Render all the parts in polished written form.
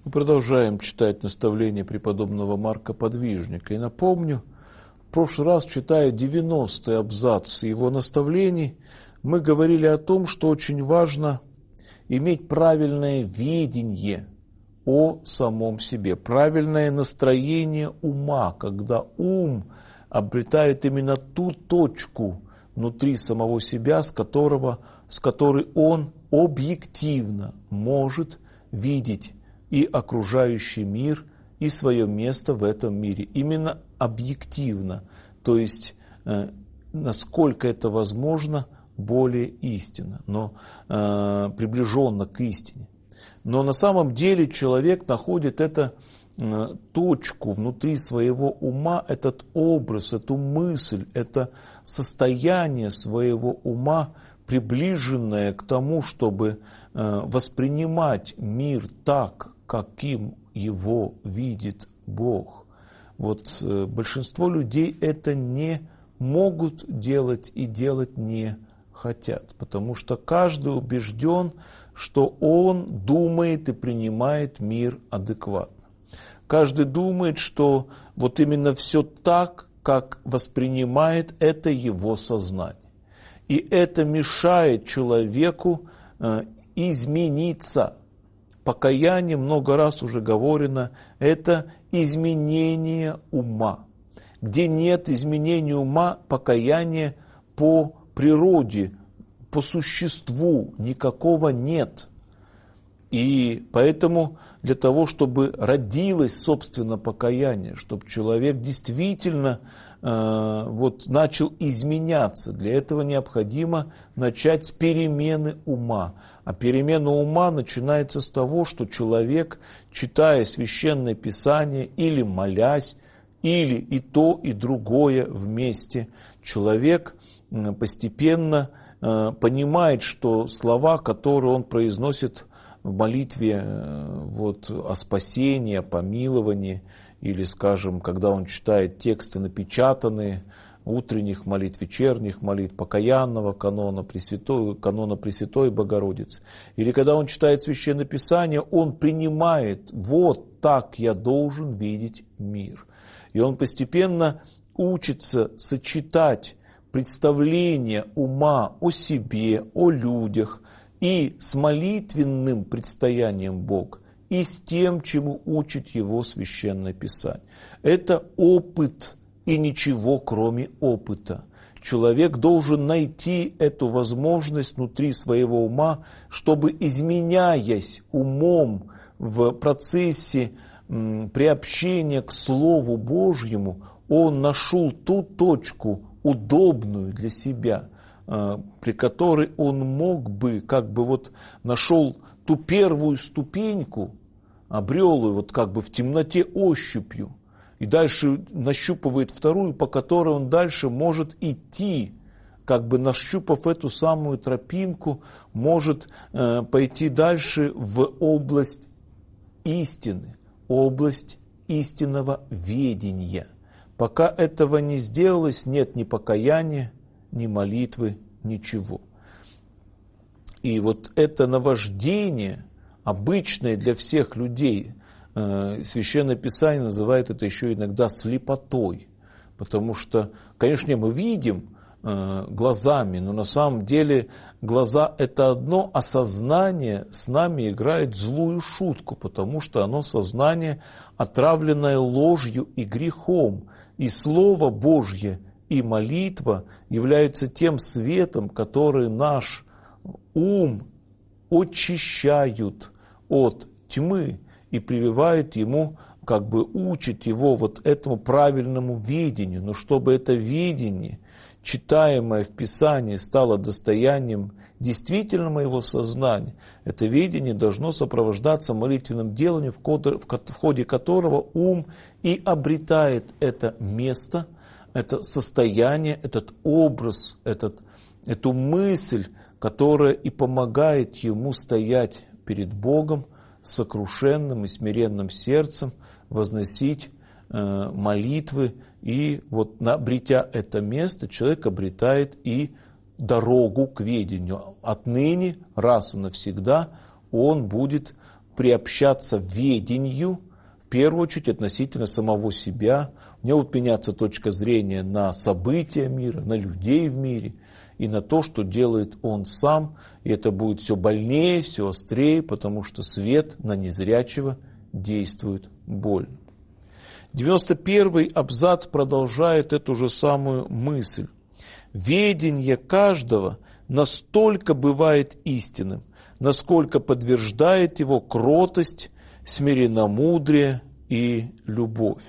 Мы продолжаем читать наставления преподобного Марка Подвижника. И напомню, в прошлый раз, читая 90-й абзац его наставлений, мы говорили о том, что очень важно иметь правильное видение о самом себе, правильное настроение ума, когда ум обретает именно ту точку внутри самого себя, с которой он объективно может видеть и окружающий мир, и свое место в этом мире. Именно объективно, то есть насколько это возможно, более истинно, но приближенно к истине. Но на самом деле человек находит эту точку внутри своего ума, этот образ, эту мысль, это состояние своего ума, приближенное к тому, чтобы воспринимать мир так, каким его видит Бог. Вот большинство людей это не могут делать и делать не хотят, потому что каждый убежден, что он думает и принимает мир адекватно. Каждый думает, что вот именно все так, как воспринимает это его сознание. И это мешает человеку измениться. Покаяние, много раз уже говорено, это изменение ума. Где нет изменения ума, покаяние по природе, по существу никакого нет. И поэтому для того, чтобы родилось, собственно, покаяние, чтобы человек действительно начал изменяться, для этого необходимо начать с перемены ума. А перемена ума начинается с того, что человек, читая Священное Писание или молясь, или и то, и другое вместе, человек постепенно понимает, что слова, которые он произносит в молитве о спасении, о помиловании, или, скажем, когда он читает тексты напечатанные, утренних молитв, вечерних молитв, покаянного канона Пресвятой Богородицы, или когда он читает Священное Писание, он принимает, вот так я должен видеть мир. И он постепенно учится сочетать представление ума о себе, о людях, и с молитвенным предстоянием Бога, и с тем, чему учит его Священное Писание. Это опыт и ничего, кроме опыта. Человек должен найти эту возможность внутри своего ума, чтобы, изменяясь умом в процессе приобщения к Слову Божьему, он нашел ту точку, удобную для себя, при которой он мог бы, нашел ту первую ступеньку, обрел ее в темноте ощупью, и дальше нащупывает вторую, по которой он дальше может идти, нащупав эту самую тропинку, может пойти дальше в область истины, область истинного ведения. Пока этого не сделалось, нет ни покаяния, ни молитвы, ничего. И это наваждение, обычное для всех людей, Священное Писание называет это еще иногда слепотой. Потому что, конечно, мы видим глазами, но на самом деле глаза это одно, а сознание с нами играет злую шутку, потому что оно сознание, отравленное ложью и грехом. И Слово Божье и молитва являются тем светом, который наш ум очищают от тьмы и прививают ему, учат его этому правильному видению. Но чтобы это видение, читаемое в Писании, стало достоянием действительно моего сознания, это видение должно сопровождаться молитвенным деланием, в ходе которого ум и обретает это место, это состояние, этот образ, эту мысль, которая и помогает ему стоять перед Богом с сокрушенным и смиренным сердцем, возносить молитвы. И обретя это место, человек обретает и дорогу к ведению. Отныне, раз и навсегда, он будет приобщаться к ведению, в первую очередь относительно самого себя. У него будет меняться точка зрения на события мира, на людей в мире и на то, что делает он сам. И это будет все больнее, все острее, потому что свет на незрячего действует больно. 91-й абзац продолжает эту же самую мысль. Ведение каждого настолько бывает истинным, насколько подтверждает его кротость, смиренномудрие и любовь.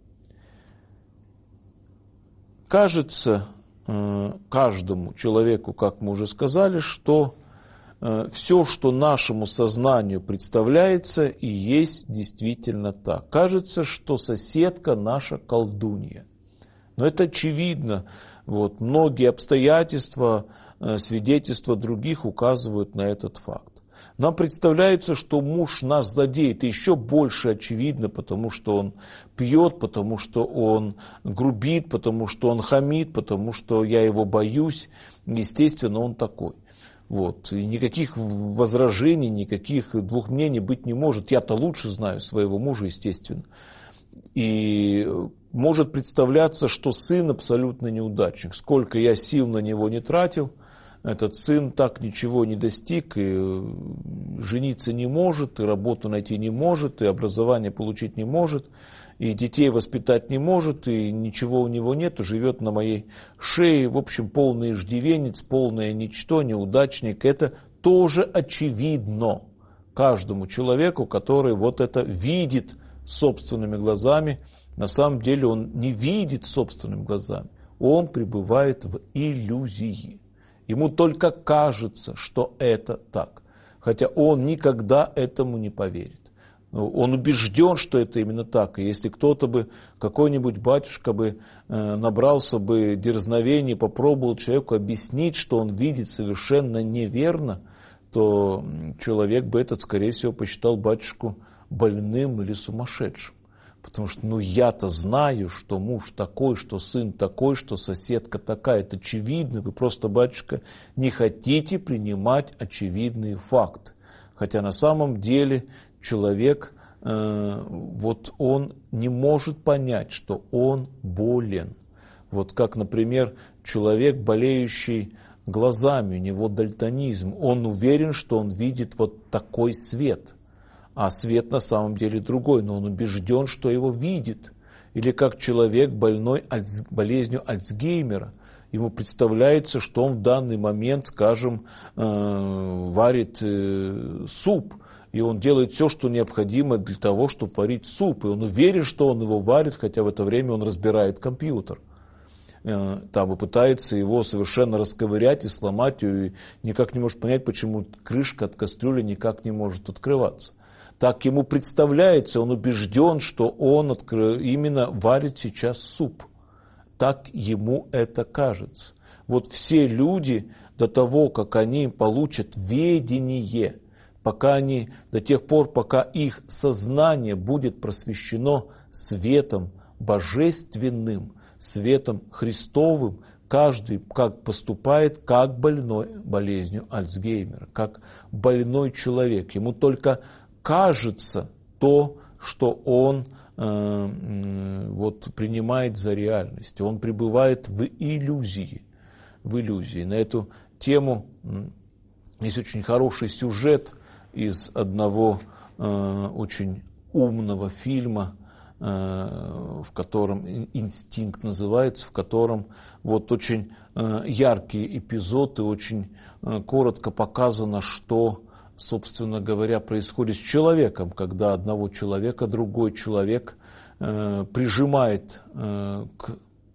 Кажется каждому человеку, как мы уже сказали, что все, что нашему сознанию представляется, и есть действительно так. Кажется, что соседка наша колдунья. Но это очевидно. Многие обстоятельства, свидетельства других указывают на этот факт. Нам представляется, что муж нас злодеет, и еще больше очевидно, потому что он пьет, потому что он грубит, потому что он хамит, потому что я его боюсь. Естественно, он такой. И никаких возражений, никаких двух мнений быть не может. Я-то лучше знаю своего мужа, естественно. И может представляться, что сын абсолютно неудачник. Сколько я сил на него не тратил, этот сын так ничего не достиг, и жениться не может, и работу найти не может, и образование получить не может, и детей воспитать не может, и ничего у него нет, живет на моей шее. В общем, полный иждивенец, полное ничто, неудачник. Это тоже очевидно каждому человеку, который это видит собственными глазами. На самом деле он не видит собственными глазами, он пребывает в иллюзии. Ему только кажется, что это так, хотя он никогда этому не поверит. Он убежден, что это именно так. И если кто-то бы, какой-нибудь батюшка бы набрался бы дерзновения, попробовал человеку объяснить, что он видит совершенно неверно, то человек бы этот, скорее всего, посчитал батюшку больным или сумасшедшим. Потому что я-то знаю, что муж такой, что сын такой, что соседка такая. Это очевидно. Вы просто, батюшка, не хотите принимать очевидный факт. Хотя на самом деле человек, он не может понять, что он болен. Как, например, человек, болеющий глазами, у него дальтонизм. Он уверен, что он видит такой свет. А свет на самом деле другой, но он убежден, что его видит. Или как человек, больной болезнью Альцгеймера. Ему представляется, что он в данный момент, скажем, варит суп. И он делает все, что необходимо для того, чтобы варить суп. И он уверен, что он его варит, хотя в это время он разбирает компьютер. И пытается его совершенно расковырять и сломать. И никак не может понять, почему крышка от кастрюли никак не может открываться. Так ему представляется, он убежден, что он именно варит сейчас суп. Так ему это кажется. Все люди до того, как они получат ведение, до тех пор, пока их сознание будет просвещено светом божественным, светом Христовым, каждый поступает как больной болезнью Альцгеймера, как больной человек. Ему только кажется то, что он принимает за реальность. Он пребывает в иллюзии. На эту тему есть очень хороший сюжет из одного очень умного фильма, в котором «Инстинкт» называется, в котором очень яркий эпизод и очень коротко показано, что, собственно говоря, происходит с человеком, когда одного человека другой человек прижимает к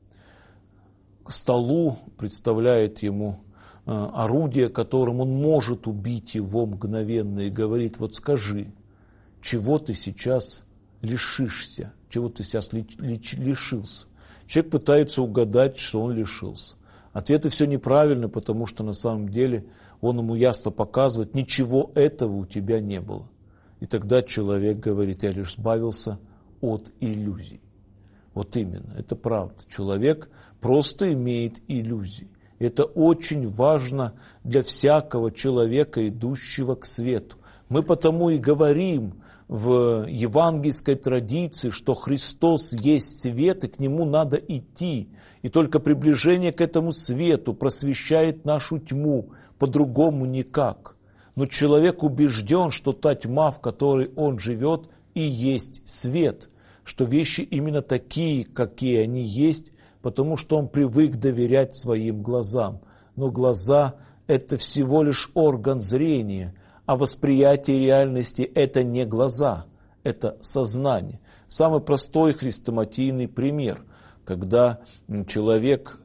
столу, представляет ему орудие, которым он может убить его мгновенно, и говорит: скажи, чего ты сейчас лишишься, чего ты сейчас лишился. Человек пытается угадать, что он лишился. Ответы все неправильно, потому что на самом деле он ему ясно показывает: ничего этого у тебя не было. И тогда человек говорит: я лишь избавился от иллюзий. Именно, это правда. Человек просто имеет иллюзии. Это очень важно для всякого человека, идущего к свету. Мы потому и говорим в евангельской традиции, что Христос есть свет, и к Нему надо идти. И только приближение к этому свету просвещает нашу тьму, по-другому никак. Но человек убежден, что та тьма, в которой он живет, и есть свет, что вещи именно такие, какие они есть, потому что он привык доверять своим глазам. Но глаза – это всего лишь орган зрения, а восприятие реальности – это не глаза, это сознание. Самый простой хрестоматийный пример, когда человек,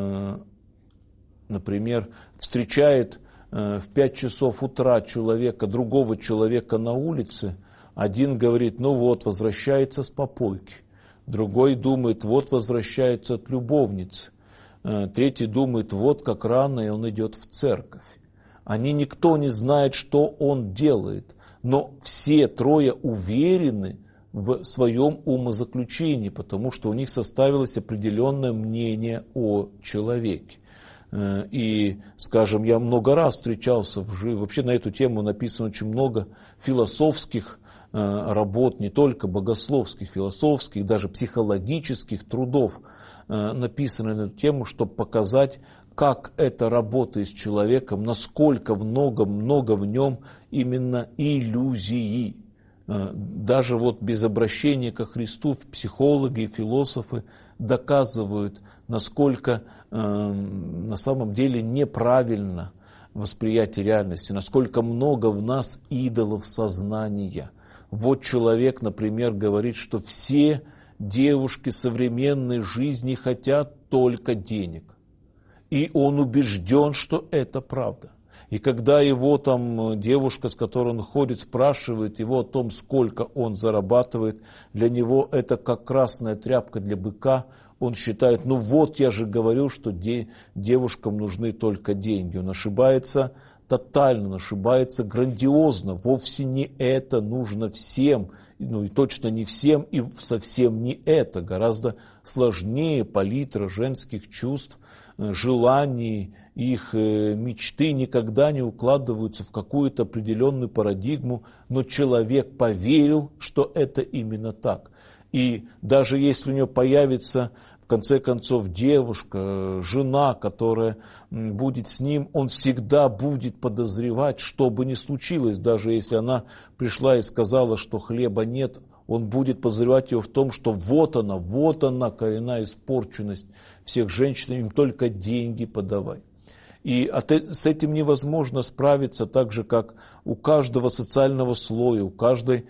например, встречает в 5 часов утра другого человека на улице, один говорит, ну вот, возвращается с попойки, другой думает, вот, возвращается от любовницы, третий думает, вот как рано, и он идет в церковь. Никто не знает, что он делает, но все трое уверены в своем умозаключении, потому что у них составилось определенное мнение о человеке. И, скажем, я много раз встречался вообще на эту тему написано очень много философских работ, не только богословских, философских, даже психологических трудов написано на эту тему, чтобы показать, как это работает с человеком, насколько много в нем именно иллюзии. Даже вот без обращения ко Христу психологи и философы доказывают, насколько на самом деле неправильно восприятие реальности, насколько много в нас идолов сознания. Вот человек, например, говорит, что все девушки современной жизни хотят только денег. И он убежден, что это правда. И когда его там девушка, с которой он ходит, спрашивает его о том, сколько он зарабатывает, для него это как красная тряпка для быка. Он считает, ну вот я же говорил, что девушкам нужны только деньги. Он ошибается тотально, он ошибается грандиозно. Вовсе не это нужно всем, ну и точно не всем, и совсем не это. Гораздо сложнее палитра женских чувств, желаний, их мечты никогда не укладываются в какую-то определенную парадигму, но человек поверил, что это именно так. И даже если у него появится в конце концов девушка, жена, которая будет с ним, он всегда будет подозревать, что бы ни случилось, даже если она пришла и сказала, что хлеба нет, он будет подозревать ее в том, что вот она, коренная испорченность всех женщин, им только деньги подавай. И с этим невозможно справиться так же, как у каждого социального слоя, у каждой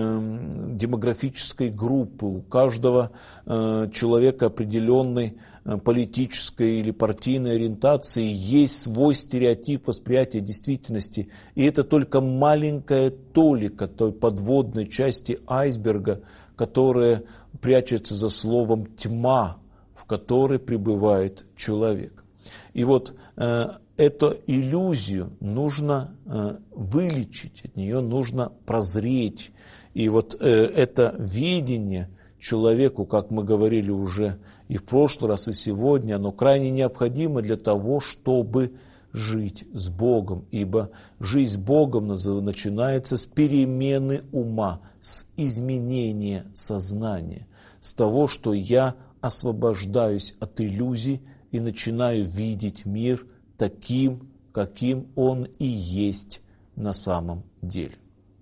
демографической группы, у каждого человека определенной политической или партийной ориентации есть свой стереотип восприятия действительности. И это только маленькая толика той подводной части айсберга, которая прячется за словом «тьма», в которой пребывает человек. И вот эту иллюзию нужно вылечить, от нее нужно прозреть. И вот это видение человеку, как мы говорили уже и в прошлый раз, и сегодня, оно крайне необходимо для того, чтобы жить с Богом. Ибо жизнь с Богом начинается с перемены ума, с изменения сознания, с того, что я освобождаюсь от иллюзий, и начинаю видеть мир таким, каким он и есть на самом деле.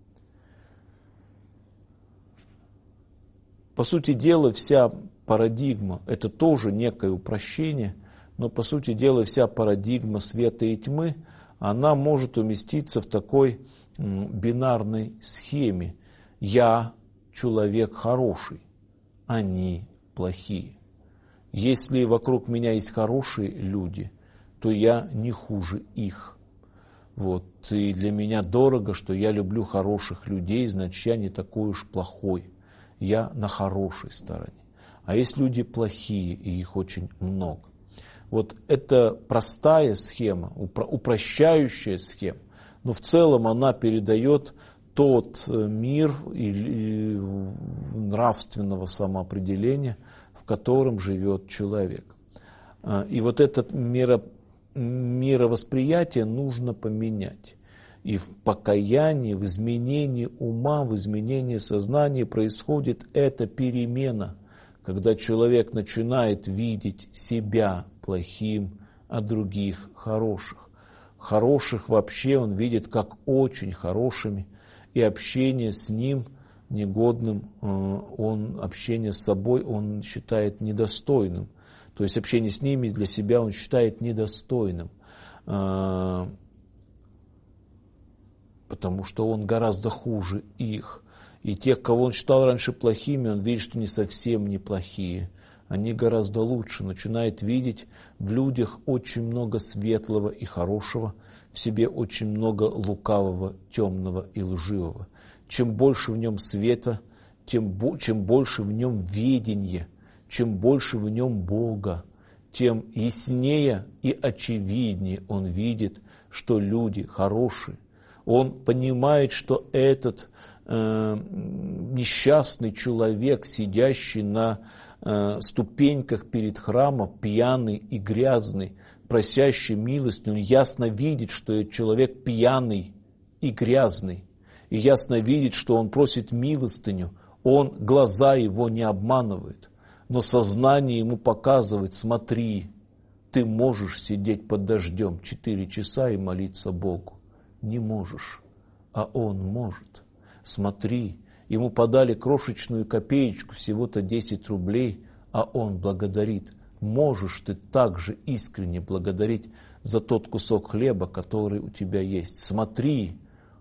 По сути дела, вся парадигма – это тоже некое упрощение, но по сути дела вся парадигма света и тьмы, она может уместиться в такой бинарной схеме. Я человек хороший, они плохие. Если вокруг меня есть хорошие люди, то я не хуже их. Вот. И для меня дорого, что я люблю хороших людей, значит, я не такой уж плохой. Я на хорошей стороне. А есть люди плохие, и их очень много. Вот это простая схема, упрощающая схема, но в целом она передает тот мир нравственного самоопределения, в котором живет человек. И вот это мировосприятие нужно поменять. И в покаянии, в изменении ума, в изменении сознания происходит эта перемена, когда человек начинает видеть себя плохим, а других хороших. Хороших вообще он видит как очень хорошими, и общение с ним негодным, общение с собой он считает недостойным. То есть общение с ними для себя он считает недостойным, потому что он гораздо хуже их. И тех, кого он считал раньше плохими, он видит, что не совсем неплохие. Они гораздо лучше. Начинает видеть в людях очень много светлого и хорошего, в себе очень много лукавого, темного и лживого. Чем больше в нем света, чем больше в нем ведения, чем больше в нем Бога, тем яснее и очевиднее он видит, что люди хорошие. Он понимает, что этот несчастный человек, сидящий на ступеньках перед храмом, пьяный и грязный, просящий милости, он ясно видит, что этот человек пьяный и грязный, и ясно видит, что он просит милостыню, глаза его не обманывают, но сознание ему показывает: смотри, ты можешь сидеть под дождем 4 часа и молиться Богу. Не можешь, а он может. Смотри, ему подали крошечную копеечку, всего-то 10 рублей, а он благодарит. Можешь ты также искренне благодарить за тот кусок хлеба, который у тебя есть. Смотри,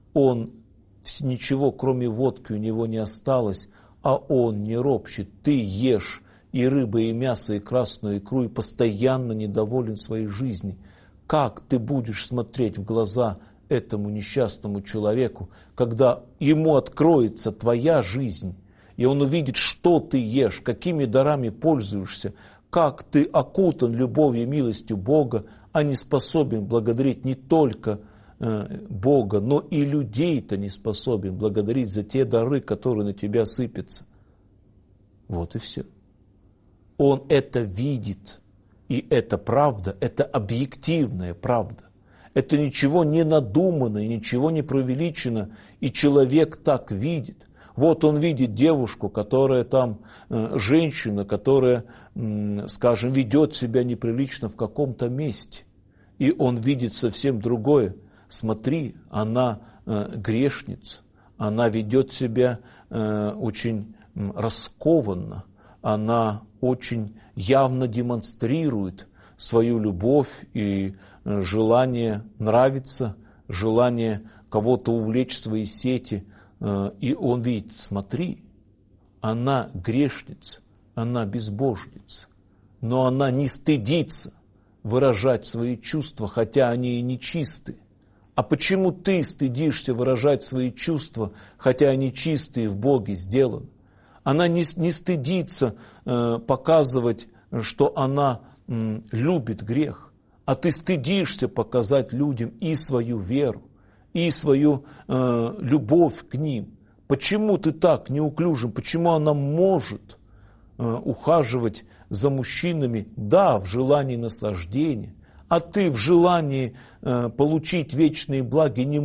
ничего кроме водки у него не осталось, а он не ропщет. Ты ешь и рыбы, и мясо, и красную икру, и постоянно недоволен своей жизнью. Как ты будешь смотреть в глаза этому несчастному человеку, когда ему откроется твоя жизнь, и он увидит, что ты ешь, какими дарами пользуешься, как ты окутан любовью и милостью Бога, а не способен благодарить не только Бога, но и людей-то не способен благодарить за те дары, которые на тебя сыпятся. Вот и все. Он это видит, и это правда, это объективная правда. Это ничего не надумано, ничего не преувеличено, и человек так видит. Вот он видит девушку, которая женщина, которая, скажем, ведет себя неприлично в каком-то месте, и он видит совсем другое. Смотри, она грешница, она ведет себя очень раскованно, она очень явно демонстрирует свою любовь и желание нравиться, желание кого-то увлечь в свои сети. И он видит: смотри, она грешница, она безбожница, но она не стыдится выражать свои чувства, хотя они и нечисты. А почему ты стыдишься выражать свои чувства, хотя они чистые в Боге сделаны? Она не стыдится показывать, что она любит грех, а ты стыдишься показать людям и свою веру, и свою любовь к ним. Почему ты так неуклюжим? Почему она может ухаживать за мужчинами, да, в желании наслаждения, а ты в желании получить вечные блага не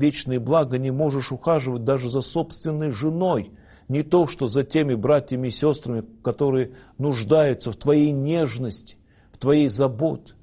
можешь ухаживать даже за собственной женой? Не то, что за теми братьями и сестрами, которые нуждаются в твоей нежности, в твоей заботе.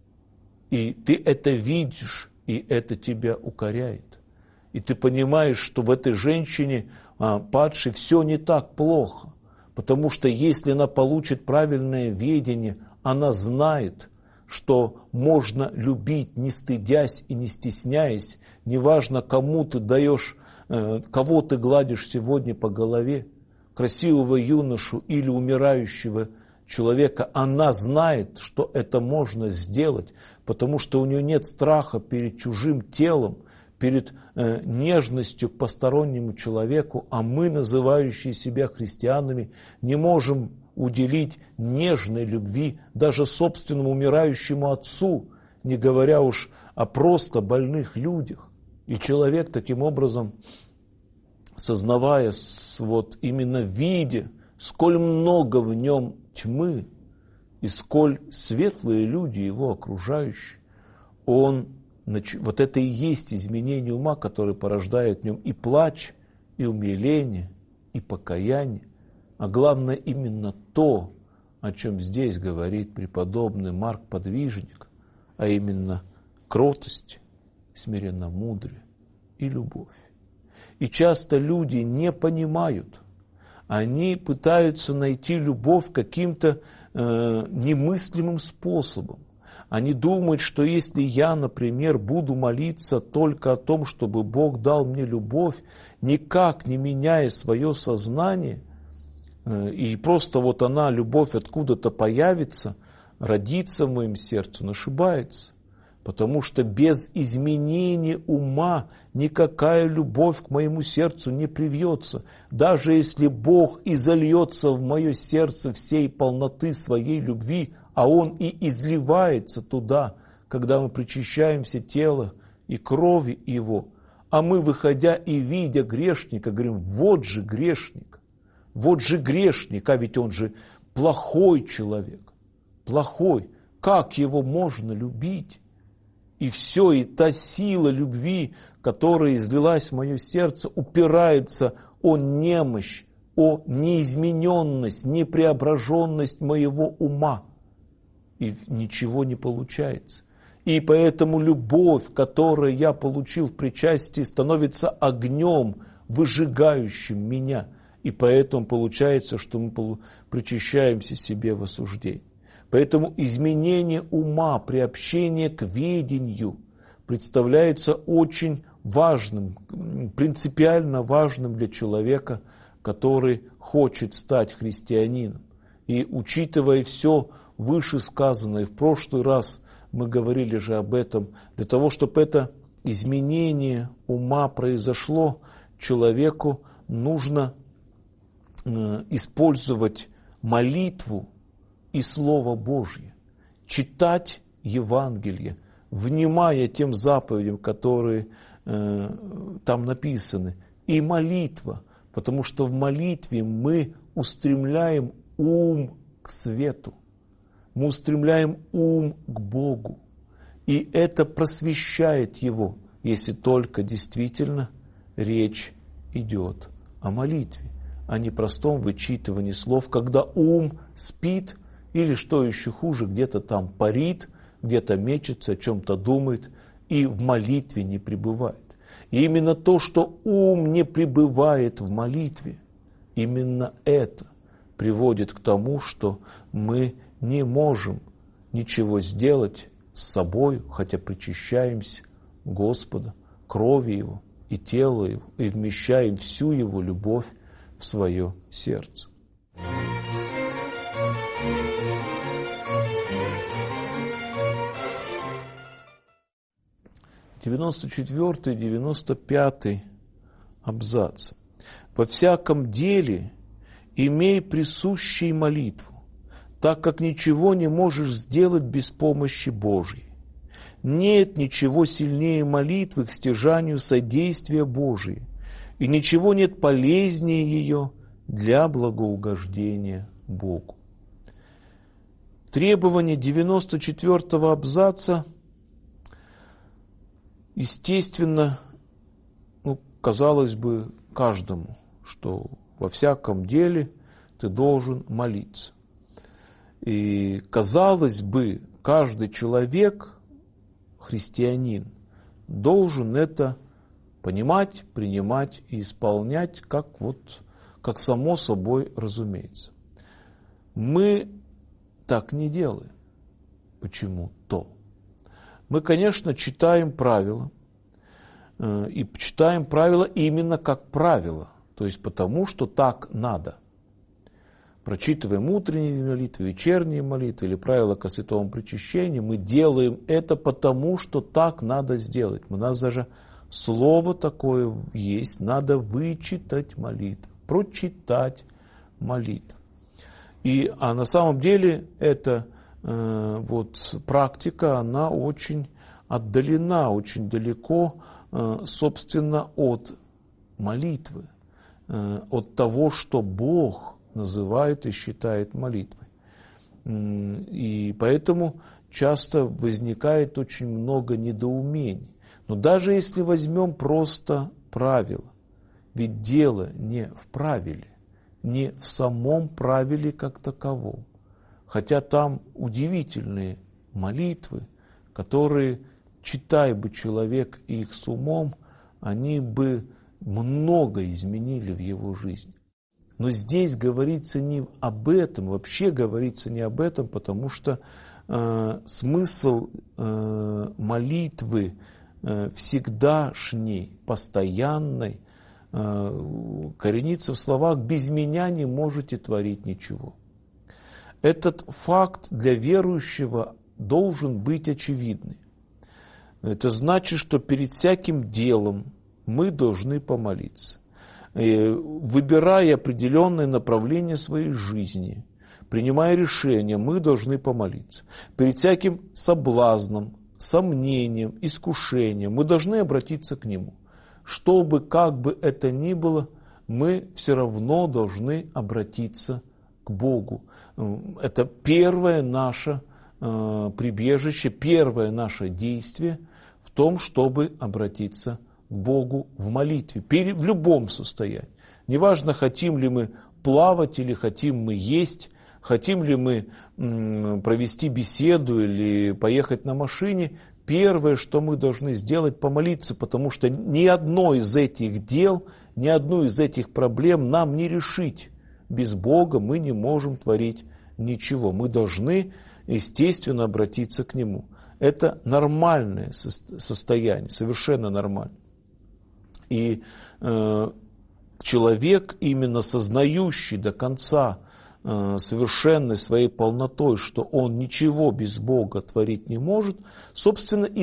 И ты это видишь, и это тебя укоряет. И ты понимаешь, что в этой женщине падшей все не так плохо. Потому что если она получит правильное ведение, она знает, что можно любить, не стыдясь и не стесняясь. Неважно, кому ты даешь, кого ты гладишь сегодня по голове, красивого юношу или умирающего человека, она знает, что это можно сделать, потому что у нее нет страха перед чужим телом, перед нежностью к постороннему человеку, а мы, называющие себя христианами, не можем уделить нежной любви даже собственному умирающему отцу, не говоря уж о просто больных людях. И человек таким образом, сознавая, именно видя, сколь много в нем тьмы и сколь светлые люди его окружающие, он Вот это и есть изменение ума, которое порождает в нем и плач, и умиление, и покаяние. А главное именно то, о чем здесь говорит преподобный Марк Подвижник, а именно кротость, смиренномудрие и любовь. И часто люди не понимают, они пытаются найти любовь каким-то немыслимым способом. Они думают, что если я, например, буду молиться только о том, чтобы Бог дал мне любовь, никак не меняя свое сознание, и просто вот она, любовь, откуда-то появится, родится в моем сердце, он ошибается. Потому что без изменения ума никакая любовь к моему сердцу не привьется. Даже если Бог и зальется в мое сердце всей полноты своей любви, а Он и изливается туда, когда мы причащаемся тела и крови Его, а мы, выходя и видя грешника, говорим: вот же грешник, а ведь он же плохой человек, плохой, как его можно любить? И все, и та сила любви, которая излилась в мое сердце, упирается о немощь, о неизмененность, непреображенность моего ума. И ничего не получается. И поэтому любовь, которую я получил в причастии, становится огнем, выжигающим меня. И поэтому получается, что мы причащаемся себе в осуждении. Поэтому изменение ума, приобщение к ведению представляется очень важным, принципиально важным для человека, который хочет стать христианином. И учитывая все вышесказанное, в прошлый раз мы говорили же об этом, для того, чтобы это изменение ума произошло, человеку нужно использовать молитву и Слово Божье, читать Евангелие, внимая тем заповедям, которые там написаны, и молитва, потому что в молитве мы устремляем ум к свету, мы устремляем ум к Богу, и это просвещает его, если только действительно речь идет о молитве, а не простом вычитывании слов, когда ум спит, или, что еще хуже, где-то там парит, где-то мечется, о чем-то думает и в молитве не пребывает. И именно то, что ум не пребывает в молитве, именно это приводит к тому, что мы не можем ничего сделать с собой, хотя причащаемся Господа, крови Его и тела Его, и вмещаем всю Его любовь в свое сердце. 94 и 95 абзац. «Во всяком деле имей присущей молитву, так как ничего не можешь сделать без помощи Божьей. Нет ничего сильнее молитвы к стяжанию содействия Божия, и ничего нет полезнее ее для благоугождения Богу». Требование 94 абзаца, естественно, казалось бы, каждому, что во всяком деле ты должен молиться. И, казалось бы, каждый человек, христианин, должен это понимать, принимать и исполнять, как само собой разумеется. Мы так не делаем. Почему-то. Мы, конечно, читаем правила, и читаем правила именно как правило, то есть потому, что так надо. Прочитываем утренние молитвы, вечерние молитвы или правила ко святому причащению, мы делаем это потому, что так надо сделать. У нас даже слово такое есть, надо вычитать молитву, прочитать молитву. А на самом деле эта практика, она очень отдалена, очень далеко, собственно, от молитвы, от того, что Бог называет и считает молитвой. И поэтому часто возникает очень много недоумений. Но даже если возьмем просто правило, ведь дело не в правиле, не в самом правиле как таковом. Хотя там удивительные молитвы, которые, читая бы человек их с умом, они бы много изменили в его жизни. Но здесь говорится не об этом, вообще говорится не об этом, потому что смысл молитвы всегдашней, постоянной, коренится в словах «без меня не можете творить ничего». Этот факт для верующего должен быть очевидный. Это значит, что перед всяким делом мы должны помолиться. Выбирая определенное направление своей жизни, принимая решения, мы должны помолиться. Перед всяким соблазном, сомнением, искушением мы должны обратиться к Нему. Чтобы, как бы это ни было, мы все равно должны обратиться к Богу. Это первое наше прибежище, первое наше действие в том, чтобы обратиться к Богу в молитве, в любом состоянии. Неважно, хотим ли мы плавать или хотим мы есть, хотим ли мы провести беседу или поехать на машине, первое, что мы должны сделать, помолиться, потому что ни одно из этих дел, ни одну из этих проблем нам не решить. Без Бога мы не можем творить ничего. Мы должны, естественно, обратиться к Нему. Это нормальное состояние, совершенно нормально. И человек, именно сознающий до конца совершенной своей полнотой, что он ничего без Бога творить не может, собственно, и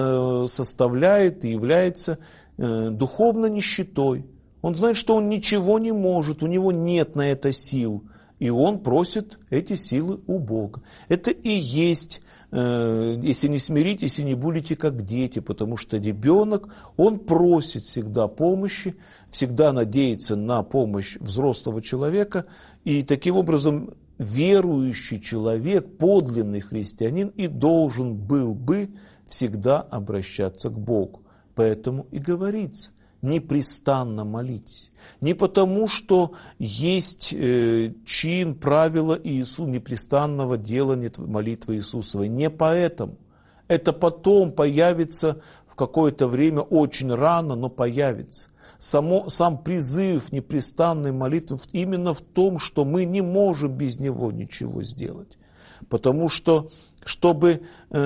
составляет и является духовно нищетой. Он знает, что он ничего не может, у него нет на это сил, и он просит эти силы у Бога. Это и есть, если не смиритесь и не будете как дети, потому что ребенок, он просит всегда помощи, всегда надеется на помощь взрослого человека, и таким образом верующий человек, подлинный христианин, и должен был бы всегда обращаться к Богу. Поэтому и говорится: непрестанно молитесь. Не потому, что есть чин, правило непрестанного делания молитвы Иисусовой. Не поэтому. Это потом появится в какое-то время, очень рано, но появится. Сам призыв непрестанной молитвы именно в том, что мы не можем без него ничего сделать. Потому что, чтобы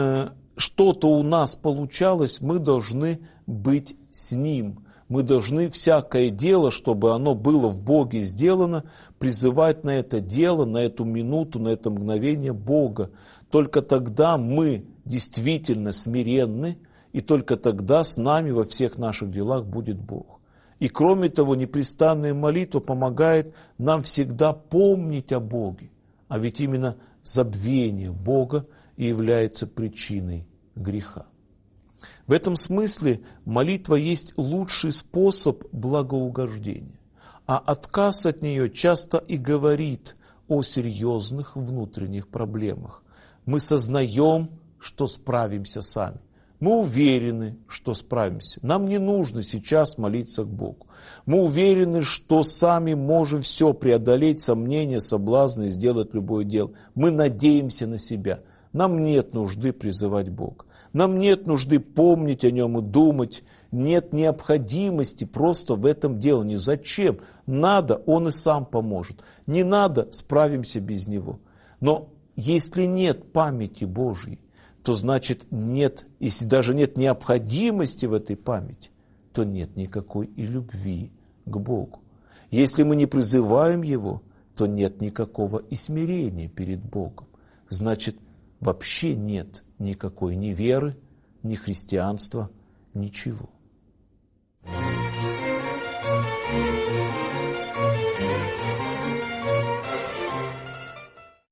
что-то у нас получалось, мы должны быть с Ним. Мы должны всякое дело, чтобы оно было в Боге сделано, призывать на это дело, на эту минуту, на это мгновение Бога. Только тогда мы действительно смиренны, и только тогда с нами во всех наших делах будет Бог. И кроме того, непрестанная молитва помогает нам всегда помнить о Боге. А ведь именно забвение Бога и является причиной греха. В этом смысле молитва есть лучший способ благоугождения, а отказ от нее часто и говорит о серьезных внутренних проблемах. Мы сознаем, что справимся сами. Мы уверены, что справимся. Нам не нужно сейчас молиться к Богу. Мы уверены, что сами можем все преодолеть, сомнения, соблазны, сделать любое дело. Мы надеемся на себя. Нам нет нужды призывать Бога. Нам нет нужды помнить о Нем и думать. Нет необходимости просто в этом делании. Зачем? Надо, Он и сам поможет. Не надо, справимся без Него. Но если нет памяти Божьей, то значит нет, если даже нет необходимости в этой памяти, то нет никакой и любви к Богу. Если мы не призываем Его, то нет никакого и смирения перед Богом. Значит, вообще нет никакой ни веры, ни христианства, ничего.